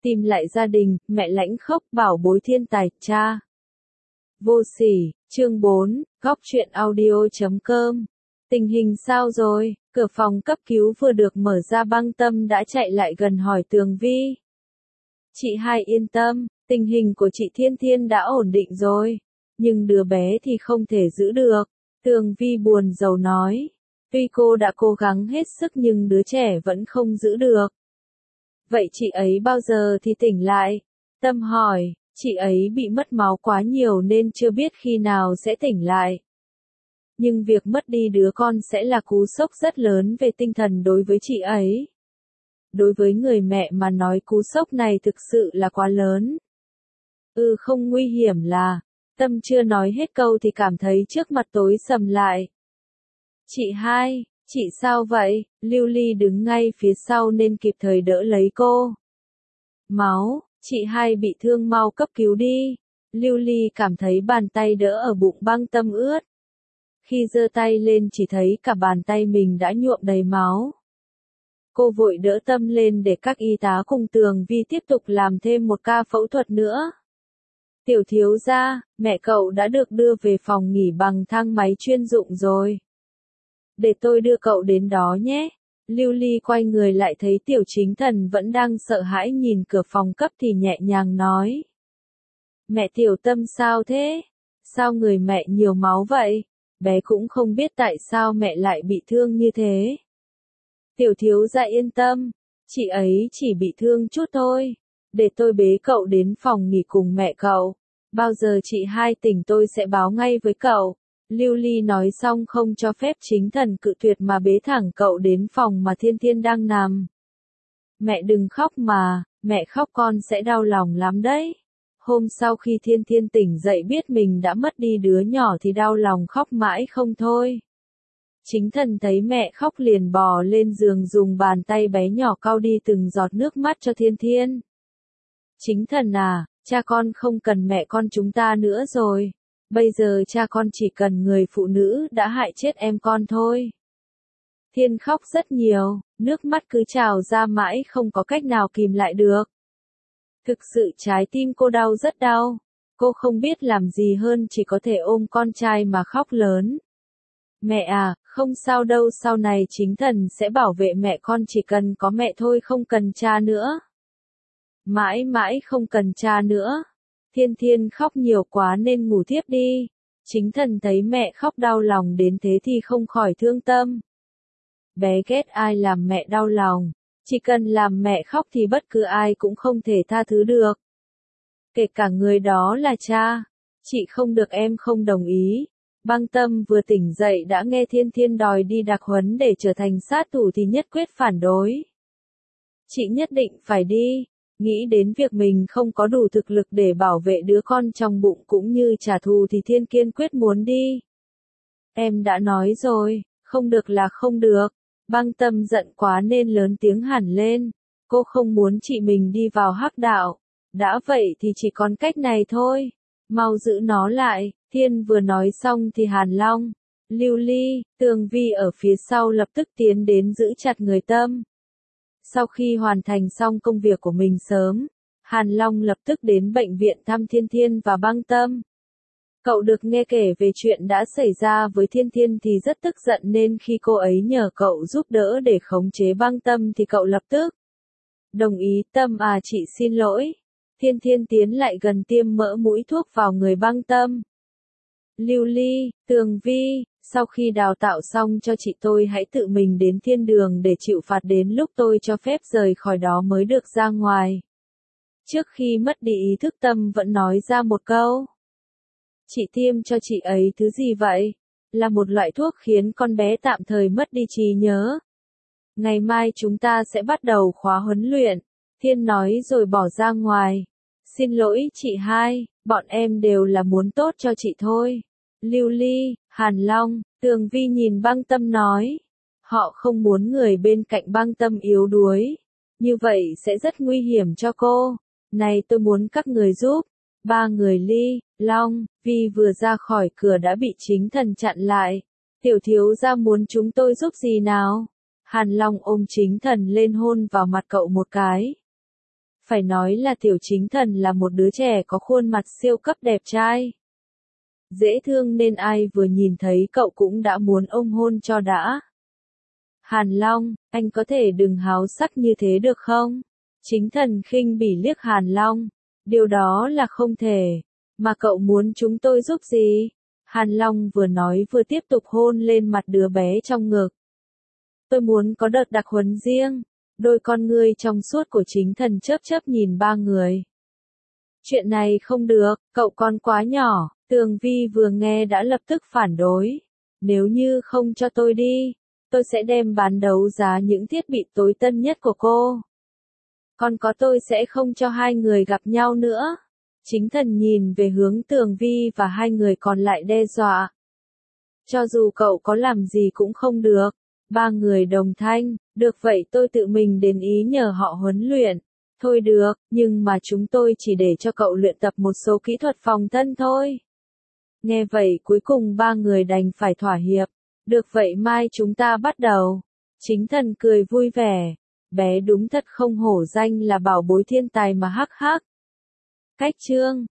Tìm lại gia đình, mẹ lãnh khốc bảo bối thiên tài, cha. Vô sỉ, chương 4, góc truyện audio.com. Tình hình sao rồi? Cửa phòng cấp cứu vừa được mở ra, Băng Tâm đã chạy lại gần hỏi Tường Vi. Chị hai yên tâm, tình hình của chị Thiên Thiên đã ổn định rồi. Nhưng đứa bé thì không thể giữ được. Tường Vi buồn rầu nói. Tuy cô đã cố gắng hết sức nhưng đứa trẻ vẫn không giữ được. Vậy chị ấy bao giờ thì tỉnh lại? Tâm hỏi, chị ấy bị mất máu quá nhiều nên chưa biết khi nào sẽ tỉnh lại. Nhưng việc mất đi đứa con sẽ là cú sốc rất lớn về tinh thần đối với chị ấy. Đối với người mẹ mà nói cú sốc này thực sự là quá lớn. Không nguy hiểm là, Tâm chưa nói hết câu thì cảm thấy trước mặt tối sầm lại. Chị hai, chị sao vậy? Lưu Ly đứng ngay phía sau nên kịp thời đỡ lấy cô. Máu, chị hai bị thương, mau cấp cứu đi. Lưu Ly cảm thấy bàn tay đỡ ở bụng Băng Tâm ướt. Khi giơ tay lên chỉ thấy cả bàn tay mình đã nhuộm đầy máu. Cô vội đỡ Tâm lên để các y tá cùng Tường Vi tiếp tục làm thêm một ca phẫu thuật nữa. Tiểu thiếu gia, mẹ cậu đã được đưa về phòng nghỉ bằng thang máy chuyên dụng rồi. Để tôi đưa cậu đến đó nhé. Lưu Ly quay người lại thấy Tiểu Chính Thần vẫn đang sợ hãi nhìn cửa phòng cấp thì nhẹ nhàng nói. Mẹ Tiểu Tâm sao thế? Sao người mẹ nhiều máu vậy? Bé cũng không biết tại sao mẹ lại bị thương như thế. Tiểu thiếu gia yên tâm, chị ấy chỉ bị thương chút thôi. Để tôi bế cậu đến phòng nghỉ cùng mẹ cậu. Bao giờ chị hai tỉnh tôi sẽ báo ngay với cậu. Lưu Ly nói xong không cho phép Chính Thần cự tuyệt mà bế thẳng cậu đến phòng mà Thiên Thiên đang nằm. Mẹ đừng khóc mà, mẹ khóc con sẽ đau lòng lắm đấy. Hôm sau khi Thiên Thiên tỉnh dậy biết mình đã mất đi đứa nhỏ thì đau lòng khóc mãi không thôi. Chính Thần thấy mẹ khóc liền bò lên giường dùng bàn tay bé nhỏ cau đi từng giọt nước mắt cho Thiên Thiên. Chính Thần à, cha con không cần mẹ con chúng ta nữa rồi. Bây giờ cha con chỉ cần người phụ nữ đã hại chết em con thôi. Thiên khóc rất nhiều, nước mắt cứ trào ra mãi không có cách nào kìm lại được. Thực sự trái tim cô đau rất đau. Cô không biết làm gì hơn chỉ có thể ôm con trai mà khóc lớn. Mẹ à, không sao đâu, sau này Chính Thần sẽ bảo vệ mẹ con, chỉ cần có mẹ thôi, không cần cha nữa. Mãi mãi không cần cha nữa. Thiên Thiên khóc nhiều quá nên ngủ thiếp đi. Chính Thần thấy mẹ khóc đau lòng đến thế thì không khỏi thương tâm. Bé ghét ai làm mẹ đau lòng. Chỉ cần làm mẹ khóc thì bất cứ ai cũng không thể tha thứ được. Kể cả người đó là cha. Chị không được, em không đồng ý. Băng Tâm vừa tỉnh dậy đã nghe Thiên Thiên đòi đi đặc huấn để trở thành sát thủ thì nhất quyết phản đối. Chị nhất định phải đi. Nghĩ đến việc mình không có đủ thực lực để bảo vệ đứa con trong bụng cũng như trả thù thì Thiên kiên quyết muốn đi. Em đã nói rồi, không được là không được. Băng Tâm giận quá nên lớn tiếng hẳn lên. Cô không muốn chị mình đi vào hắc đạo. Đã vậy thì chỉ còn cách này thôi. Mau giữ nó lại. Thiên vừa nói xong thì Hàn Long, Lưu Ly, Tường Vi ở phía sau lập tức tiến đến giữ chặt người Tâm. Sau khi hoàn thành xong công việc của mình sớm, Hàn Long lập tức đến bệnh viện thăm Thiên Thiên và Băng Tâm. Cậu được nghe kể về chuyện đã xảy ra với Thiên Thiên thì rất tức giận nên khi cô ấy nhờ cậu giúp đỡ để khống chế Băng Tâm thì cậu lập tức đồng ý. Tâm à, chị xin lỗi. Thiên Thiên tiến lại gần tiêm mỡ mũi thuốc vào người Băng Tâm. Lưu Ly, Tường Vi, sau khi đào tạo xong cho chị tôi hãy tự mình đến thiên đường để chịu phạt, đến lúc tôi cho phép rời khỏi đó mới được ra ngoài. Trước khi mất đi ý thức Tâm vẫn nói ra một câu. Chị tiêm cho chị ấy thứ gì vậy? Là một loại thuốc khiến con bé tạm thời mất đi trí nhớ. Ngày mai chúng ta sẽ bắt đầu khóa huấn luyện. Thiên nói rồi bỏ ra ngoài. Xin lỗi chị hai, bọn em đều là muốn tốt cho chị thôi. Lưu Ly, Hàn Long, Tường Vi nhìn Băng Tâm nói. Họ không muốn người bên cạnh Băng Tâm yếu đuối. Như vậy sẽ rất nguy hiểm cho cô. Này, tôi muốn các người giúp. Ba người Ly, Long, Vi vừa ra khỏi cửa đã bị Chính Thần chặn lại. Tiểu thiếu gia muốn chúng tôi giúp gì nào? Hàn Long ôm Chính Thần lên hôn vào mặt cậu một cái. Phải nói là Tiểu Chính Thần là một đứa trẻ có khuôn mặt siêu cấp đẹp trai. Dễ thương nên ai vừa nhìn thấy cậu cũng đã muốn ôm hôn cho đã. Hàn Long, anh có thể đừng háo sắc như thế được không? Chính Thần khinh bỉ liếc Hàn Long. Điều đó là không thể. Mà cậu muốn chúng tôi giúp gì? Hàn Long vừa nói vừa tiếp tục hôn lên mặt đứa bé trong ngực. Tôi muốn có đợt đặc huấn riêng. Đôi con ngươi trong suốt của Chính Thần chớp chớp nhìn ba người. Chuyện này không được, cậu con quá nhỏ. Tường Vi vừa nghe đã lập tức phản đối. Nếu như không cho tôi đi, tôi sẽ đem bán đấu giá những thiết bị tối tân nhất của cô. Còn có tôi sẽ không cho hai người gặp nhau nữa. Chính Thần nhìn về hướng Tường Vi và hai người còn lại đe dọa. Cho dù cậu có làm gì cũng không được. Ba người đồng thanh, được vậy tôi tự mình đến ý nhờ họ huấn luyện. Thôi được, nhưng mà chúng tôi chỉ để cho cậu luyện tập một số kỹ thuật phòng thân thôi. Nghe vậy cuối cùng ba người đành phải thỏa hiệp. Được vậy mai chúng ta bắt đầu. Chính Thần cười vui vẻ. Bé đúng thật không hổ danh là bảo bối thiên tài mà hắc hắc. Cách chương